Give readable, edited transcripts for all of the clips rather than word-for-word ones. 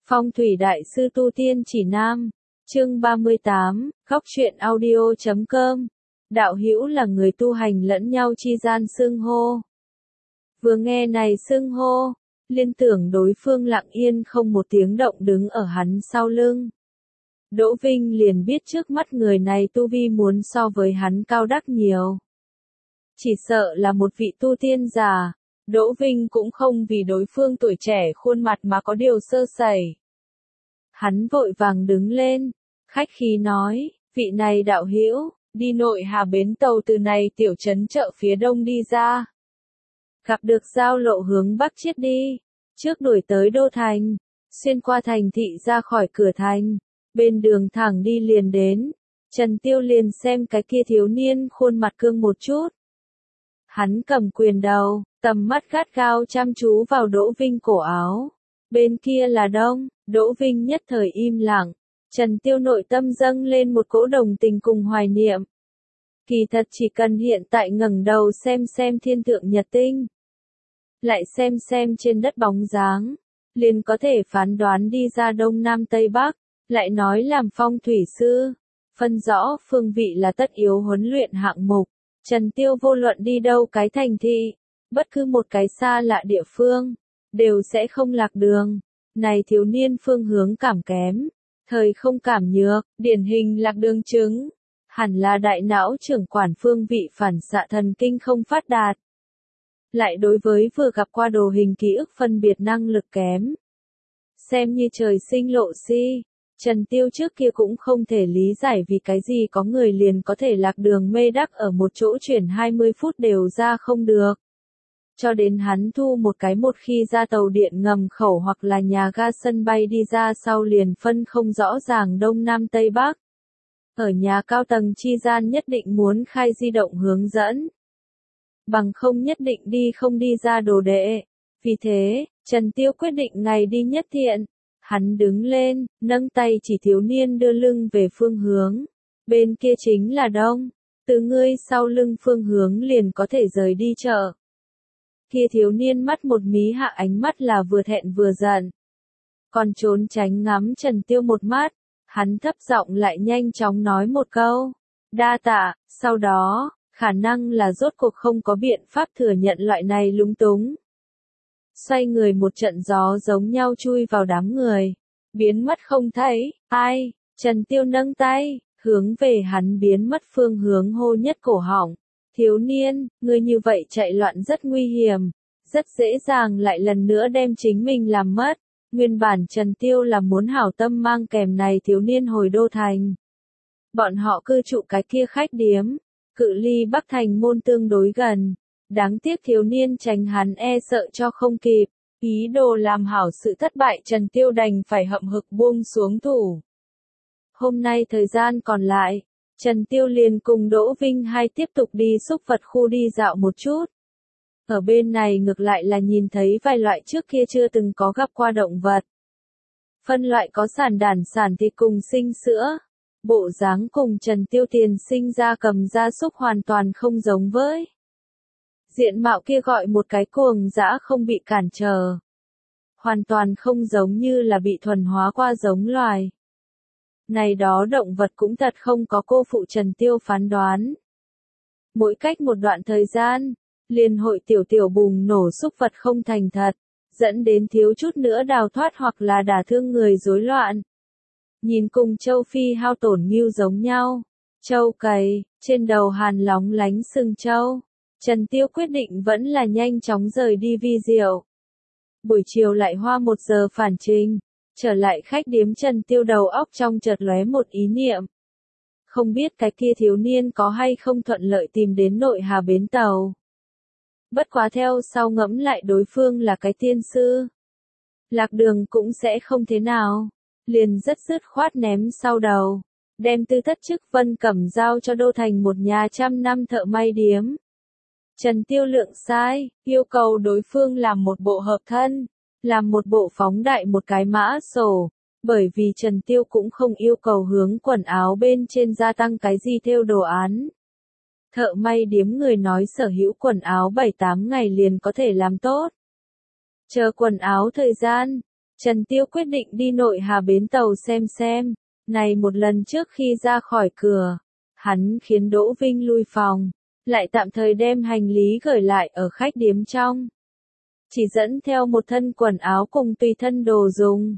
Phong thủy đại sư tu tiên chỉ nam, chương 38, góc truyện audio.com. Đạo hữu là người tu hành lẫn nhau chi gian xưng hô. Vừa nghe này xưng hô, liên tưởng đối phương lặng yên không một tiếng động đứng ở hắn sau lưng. Đỗ Vinh liền biết trước mắt người này tu vi muốn so với hắn cao đắc nhiều. Chỉ sợ là một vị tu tiên giả. Đỗ Vinh cũng không vì đối phương tuổi trẻ khuôn mặt mà có điều sơ sẩy. Hắn vội vàng đứng lên, khách khí nói, vị này đạo hữu, đi nội hà bến tàu từ này tiểu trấn chợ phía đông đi ra. Gặp được giao lộ hướng bắc chiết đi, trước đuổi tới đô thành, xuyên qua thành thị ra khỏi cửa thành, bên đường thẳng đi liền đến. Trần Tiêu liền xem cái kia thiếu niên khuôn mặt cương một chút. Hắn cầm quyền đầu, tầm mắt gắt gao chăm chú vào Đỗ Vinh cổ áo. Bên kia là đông, Đỗ Vinh nhất thời im lặng. Trần Tiêu nội tâm dâng lên một cỗ đồng tình cùng hoài niệm. Kỳ thật chỉ cần hiện tại ngẩng đầu xem thiên thượng nhật tinh, lại xem trên đất bóng dáng, liền có thể phán đoán đi ra đông nam tây bắc. Lại nói làm phong thủy sư, phân rõ phương vị là tất yếu huấn luyện hạng mục. Trần Tiêu vô luận đi đâu cái thành thị, bất cứ một cái xa lạ địa phương, đều sẽ không lạc đường. Này thiếu niên phương hướng cảm kém, thời không cảm nhược, điển hình lạc đường chứng. Hẳn là đại não trưởng quản phương vị phản xạ thần kinh không phát đạt. Lại đối với vừa gặp qua đồ hình ký ức phân biệt năng lực kém. Xem như trời sinh lộ si. Trần Tiêu trước kia cũng không thể lý giải vì cái gì có người liền có thể lạc đường mê đắc ở một chỗ chuyển 20 phút đều ra không được. Cho đến hắn thu một cái một khi ra tàu điện ngầm khẩu hoặc là nhà ga sân bay đi ra sau liền phân không rõ ràng đông nam tây bắc. Ở nhà cao tầng chi gian nhất định muốn khai di động hướng dẫn. Bằng không nhất định đi không đi ra đồ đệ. Vì thế, Trần Tiêu quyết định ngày đi nhất thiện. Hắn đứng lên, nâng tay chỉ thiếu niên đưa lưng về phương hướng. Bên kia chính là đông. Từ ngươi sau lưng phương hướng liền có thể rời đi chợ. Kia thiếu niên mắt một mí hạ ánh mắt là vừa thẹn vừa giận. Còn trốn tránh ngắm Trần Tiêu một mắt. Hắn thấp giọng lại nhanh chóng nói một câu. Đa tạ, sau đó, khả năng là rốt cuộc không có biện pháp thừa nhận loại này lúng túng. Xoay người một trận gió giống nhau chui vào đám người. Biến mất không thấy, ai, Trần Tiêu nâng tay, hướng về hắn biến mất phương hướng hô nhất cổ họng. Thiếu niên, ngươi như vậy chạy loạn rất nguy hiểm, rất dễ dàng lại lần nữa đem chính mình làm mất. Nguyên bản Trần Tiêu là muốn hảo tâm mang kèm này thiếu niên hồi đô thành. Bọn họ cư trụ cái kia khách điếm, cự ly Bắc Thành môn tương đối gần. Đáng tiếc thiếu niên tránh hắn e sợ cho không kịp, ý đồ làm hảo sự thất bại Trần Tiêu đành phải hậm hực buông xuống thủ. Hôm nay thời gian còn lại, Trần Tiêu liền cùng Đỗ Vinh hai tiếp tục đi xúc vật khu đi dạo một chút. Ở bên này ngược lại là nhìn thấy vài loại trước kia chưa từng có gặp qua động vật. Phân loại có sản đản sản thịt cùng sinh sữa. Bộ dáng cùng Trần Tiêu tiền sinh ra cầm gia súc hoàn toàn không giống với. Diện mạo kia gọi một cái cuồng dã không bị cản trở. Hoàn toàn không giống như là bị thuần hóa qua giống loài. Này đó động vật cũng thật không có cô phụ Trần Tiêu phán đoán. Mỗi cách một đoạn thời gian, liền hội tiểu bùng nổ xúc vật không thành thật, dẫn đến thiếu chút nữa đào thoát hoặc là đả thương người rối loạn. Nhìn cùng châu Phi hao tổn ngưu giống nhau, châu cày, trên đầu hàn lóng lánh sừng châu. Trần Tiêu quyết định vẫn là nhanh chóng rời đi vi diệu. Buổi chiều lại hoa 1 giờ phản trình, trở lại khách điếm Trần Tiêu đầu óc trong chợt lóe một ý niệm. Không biết cái kia thiếu niên có hay không thuận lợi tìm đến nội hà bến tàu. Bất quá theo sau ngẫm lại đối phương là cái tiên sư. Lạc đường cũng sẽ không thế nào. Liền rất dứt khoát ném sau đầu. Đem tư thất chức Vân Cẩm giao cho đô thành một nhà 100 năm thợ may điếm. Trần Tiêu lượng sai, yêu cầu đối phương làm một bộ hợp thân, làm một bộ phóng đại một cái mã sổ, bởi vì Trần Tiêu cũng không yêu cầu hướng quần áo bên trên gia tăng cái gì thêu đồ án. Thợ may điếm người nói sở hữu quần áo 7-8 ngày liền có thể làm tốt. Chờ quần áo thời gian, Trần Tiêu quyết định đi Nội Hà bến tàu xem. Này một lần trước khi ra khỏi cửa, hắn khiến Đỗ Vinh lui phòng, lại tạm thời đem hành lý gửi lại ở khách điếm trong. Chỉ dẫn theo một thân quần áo cùng tùy thân đồ dùng.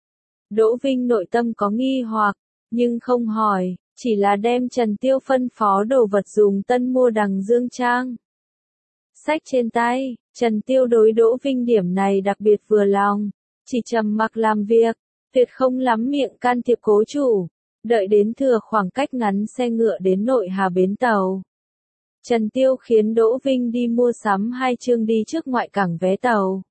Đỗ Vinh nội tâm có nghi hoặc, nhưng không hỏi, chỉ là đem Trần Tiêu phân phó đồ vật dùng tân mua đằng dương trang. Sách trên tay, Trần Tiêu đối Đỗ Vinh điểm này đặc biệt vừa lòng, chỉ trầm mặc làm việc, tuyệt không lắm miệng can thiệp cố chủ. Đợi đến thừa khoảng cách ngắn xe ngựa đến Nội Hà bến tàu. Trần Tiêu khiến Đỗ Vinh đi mua sắm 2 chương đi trước ngoại cảng vé tàu.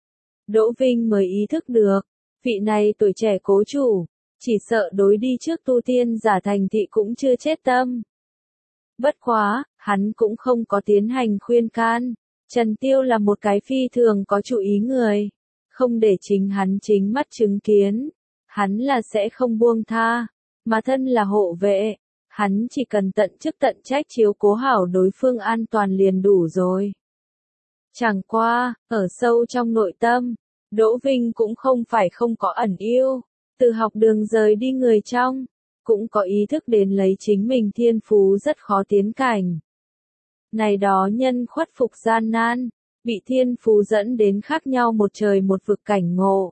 Đỗ Vinh mới ý thức được, vị này tuổi trẻ cố chủ, chỉ sợ đối đi trước tu tiên giả thành thị cũng chưa chết tâm. Bất quá, hắn cũng không có tiến hành khuyên can. Trần Tiêu là một cái phi thường có chủ ý người, không để chính hắn chính mắt chứng kiến, hắn là sẽ không buông tha, mà thân là hộ vệ, hắn chỉ cần tận chức tận trách chiếu cố hảo đối phương an toàn liền đủ rồi. Chẳng qua, ở sâu trong nội tâm, Đỗ Vinh cũng không phải không có ẩn yêu, từ học đường rời đi người trong, cũng có ý thức đến lấy chính mình thiên phú rất khó tiến cảnh. Này đó nhân khuất phục gian nan, bị thiên phú dẫn đến khác nhau một trời một vực cảnh ngộ.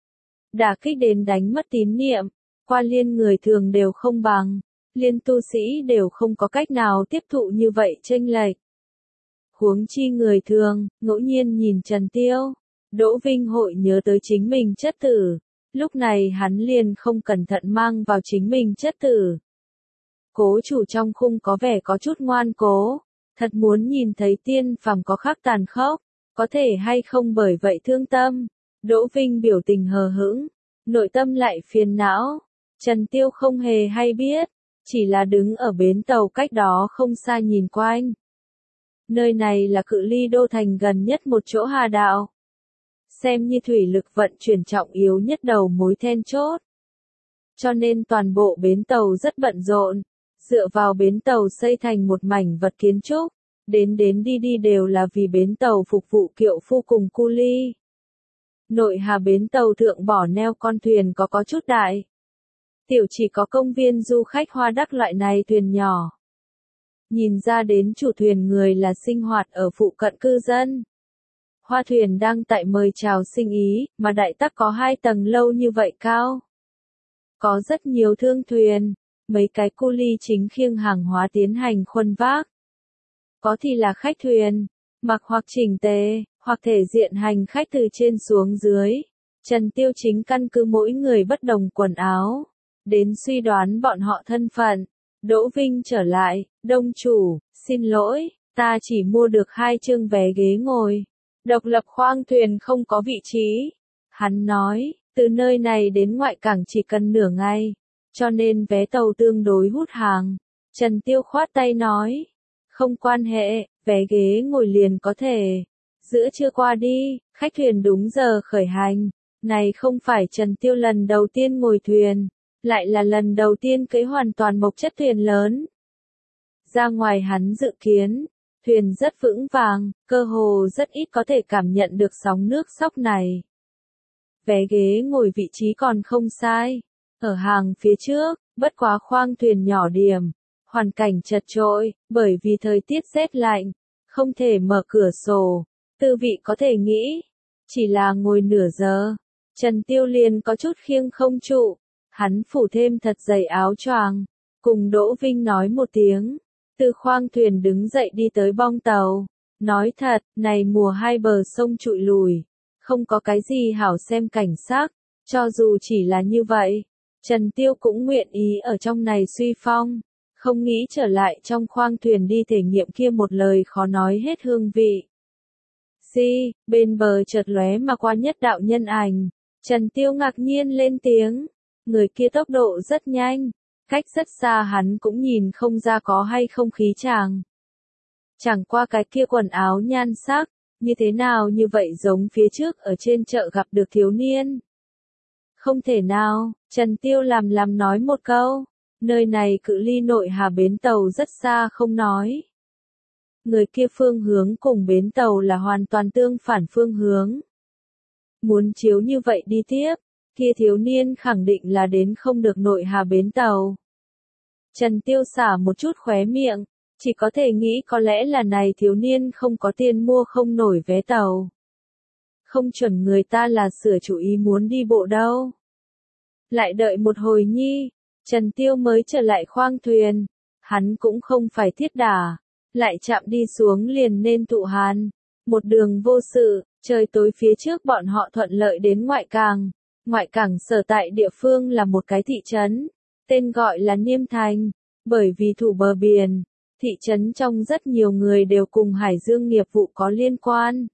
Đả kích đến đánh mất tín niệm, qua liên người thường đều không bằng, liên tu sĩ đều không có cách nào tiếp thụ như vậy chênh lệch. Huống chi người thường, ngẫu nhiên nhìn Trần Tiêu, Đỗ Vinh hội nhớ tới chính mình chất tử, lúc này hắn liền không cẩn thận mang vào chính mình chất tử. Cố chủ trong khung có vẻ có chút ngoan cố, thật muốn nhìn thấy tiên phàm có khác tàn khốc, có thể hay không bởi vậy thương tâm. Đỗ Vinh biểu tình hờ hững, nội tâm lại phiền não. Trần Tiêu không hề hay biết, chỉ là đứng ở bến tàu cách đó không xa nhìn quanh. Nơi này là cự ly đô thành gần nhất một chỗ hà đạo. Xem như thủy lực vận chuyển trọng yếu nhất đầu mối then chốt. Cho nên toàn bộ bến tàu rất bận rộn, dựa vào bến tàu xây thành một mảnh vật kiến trúc, đến đi đều là vì bến tàu phục vụ kiệu phu cùng cu ly. Nội Hà bến tàu thượng bỏ neo con thuyền có chút đại. Tiểu chỉ có công viên du khách Hoa Đắc loại này thuyền nhỏ. Nhìn ra đến chủ thuyền người là sinh hoạt ở phụ cận cư dân. Hoa thuyền đang tại mời chào sinh ý, mà đại tắc có 2 tầng lâu như vậy cao. Có rất nhiều thương thuyền, mấy cái cu ly chính khiêng hàng hóa tiến hành khuân vác. Có thì là khách thuyền, mặc hoặc chỉnh tề, hoặc thể diện hành khách từ trên xuống dưới. Trần Tiêu chính căn cứ mỗi người bất đồng quần áo, đến suy đoán bọn họ thân phận. Đỗ Vinh trở lại, đông chủ, xin lỗi, ta chỉ mua được 2 chương vé ghế ngồi. Độc lập khoang thuyền không có vị trí. Hắn nói, từ nơi này đến ngoại cảng chỉ cần nửa ngày, cho nên vé tàu tương đối hút hàng. Trần Tiêu khoát tay nói, không quan hệ, vé ghế ngồi liền có thể. Giữa trưa qua đi, khách thuyền đúng giờ khởi hành. Này không phải Trần Tiêu lần đầu tiên ngồi thuyền, lại là lần đầu tiên cưỡi hoàn toàn mộc chất thuyền lớn. Ra ngoài hắn dự kiến, thuyền rất vững vàng, cơ hồ rất ít có thể cảm nhận được sóng nước sóc này. Vé ghế ngồi vị trí còn không sai, ở hàng phía trước, bất quá khoang thuyền nhỏ điểm, hoàn cảnh chật chội, bởi vì thời tiết rét lạnh, không thể mở cửa sổ, tư vị có thể nghĩ, chỉ là ngồi nửa giờ, Trần Tiêu liền có chút khiêng không trụ, hắn phủ thêm thật dày áo choàng, cùng Đỗ Vinh nói một tiếng. Từ khoang thuyền đứng dậy đi tới bong tàu, nói thật, này mùa 2 bờ sông trụi lùi, không có cái gì hảo xem cảnh sắc, cho dù chỉ là như vậy, Trần Tiêu cũng nguyện ý ở trong này suy phong, không nghĩ trở lại trong khoang thuyền đi thể nghiệm kia một lời khó nói hết hương vị. Bên bờ chợt lóe mà qua nhất đạo nhân ảnh, Trần Tiêu ngạc nhiên lên tiếng, người kia tốc độ rất nhanh. Cách rất xa hắn cũng nhìn không ra có hay không khí chàng. Chẳng qua cái kia quần áo nhan sắc, như thế nào như vậy giống phía trước ở trên chợ gặp được thiếu niên. Không thể nào, Trần Tiêu làm nói một câu, nơi này cự ly Nội Hà bến tàu rất xa không nói. Người kia phương hướng cùng bến tàu là hoàn toàn tương phản phương hướng. Muốn chiếu như vậy đi tiếp, kia thiếu niên khẳng định là đến không được nội hà bến tàu. Trần Tiêu xả một chút khóe miệng, chỉ có thể nghĩ có lẽ là này thiếu niên không có tiền mua không nổi vé tàu. Không chuẩn người ta là sửa chủ ý muốn đi bộ đâu. Lại đợi một hồi nhi, Trần Tiêu mới trở lại khoang thuyền, hắn cũng không phải thiết đà, lại chạm đi xuống liền nên tụ hàn. Một đường vô sự, trời tối phía trước bọn họ thuận lợi đến ngoại cảng sở tại địa phương là một cái thị trấn, tên gọi là Niêm Thành, bởi vì thủ bờ biển, thị trấn trong rất nhiều người đều cùng hải dương nghiệp vụ có liên quan.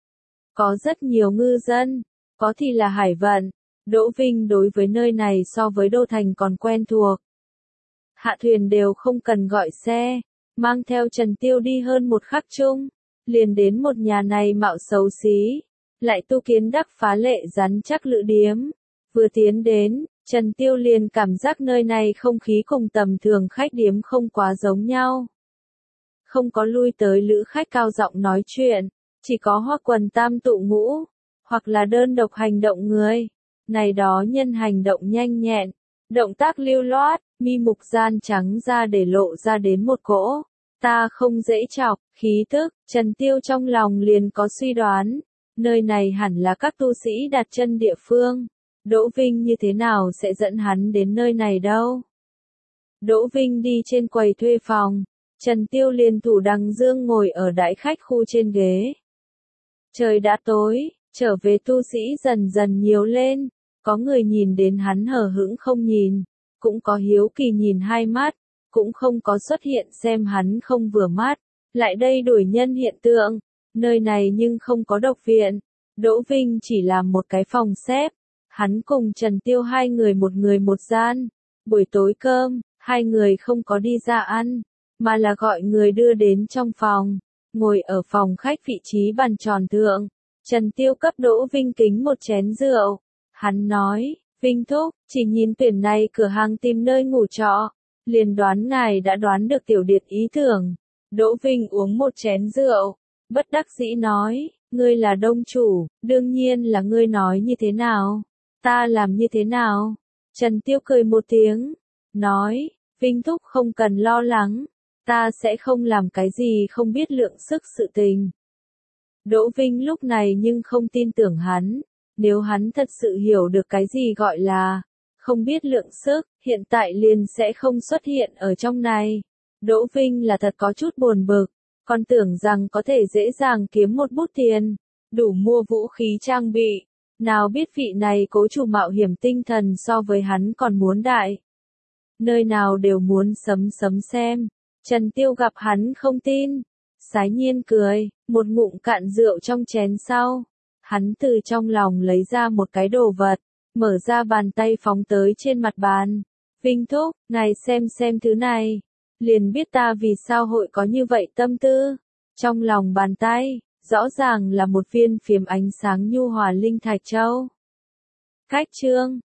Có rất nhiều ngư dân, có thì là hải vận, Đỗ Vinh đối với nơi này so với đô thành còn quen thuộc. Hạ thuyền đều không cần gọi xe, mang theo Trần Tiêu đi hơn một khắc chung, liền đến một nhà này mạo xấu xí, lại tu kiến đắc phá lệ rắn chắc lữ điếm. Vừa tiến đến, Trần Tiêu liền cảm giác nơi này không khí cùng tầm thường khách điếm không quá giống nhau. Không có lui tới lữ khách cao giọng nói chuyện, chỉ có hoa quần tam tụ ngũ, hoặc là đơn độc hành động người. Này đó nhân hành động nhanh nhẹn, động tác lưu loát, mi mục gian trắng ra để lộ ra đến một cỗ. Ta không dễ chọc, khí tức, Trần Tiêu trong lòng liền có suy đoán. Nơi này hẳn là các tu sĩ đặt chân địa phương. Đỗ Vinh như thế nào sẽ dẫn hắn đến nơi này đâu? Đỗ Vinh đi trên quầy thuê phòng. Trần Tiêu liền thủ đằng dương ngồi ở đại khách khu trên ghế. Trời đã tối, trở về tu sĩ dần dần nhiều lên. Có người nhìn đến hắn hờ hững không nhìn, cũng có hiếu kỳ nhìn hai mắt, cũng không có xuất hiện xem hắn không vừa mắt. Lại đây đuổi nhân hiện tượng, nơi này nhưng không có độc viện. Đỗ Vinh chỉ làm một cái phòng xếp. Hắn cùng Trần Tiêu hai người một gian. Buổi tối cơm, hai người không có đi ra ăn, mà là gọi người đưa đến trong phòng. Ngồi ở phòng khách vị trí bàn tròn thượng, Trần Tiêu cấp Đỗ Vinh kính một chén rượu. Hắn nói, Vinh thúc, chỉ nhìn tuyển này cửa hàng tìm nơi ngủ trọ, liền đoán ngài đã đoán được tiểu điệt ý tưởng. Đỗ Vinh uống một chén rượu, bất đắc dĩ nói, ngươi là đông chủ, đương nhiên là ngươi nói như thế nào, ta làm như thế nào. Trần Tiêu cười một tiếng, nói, Vinh thúc không cần lo lắng, ta sẽ không làm cái gì không biết lượng sức sự tình. Đỗ Vinh lúc này nhưng không tin tưởng hắn. Nếu hắn thật sự hiểu được cái gì gọi là không biết lượng sức, hiện tại liền sẽ không xuất hiện ở trong này. Đỗ Vinh là thật có chút buồn bực, còn tưởng rằng có thể dễ dàng kiếm một bút tiền, đủ mua vũ khí trang bị. Nào biết vị này cố chủ mạo hiểm tinh thần so với hắn còn muốn đại. Nơi nào đều muốn sấm xem. Trần Tiêu gặp hắn không tin. Sái nhiên cười, một ngụm cạn rượu trong chén sau. Hắn từ trong lòng lấy ra một cái đồ vật, mở ra bàn tay phóng tới trên mặt bàn. Vinh thúc, ngài xem thứ này. Liền biết ta vì sao hội có như vậy tâm tư. Trong lòng bàn tay, rõ ràng là một viên phiếm ánh sáng nhu hòa linh thạch châu. Cách chương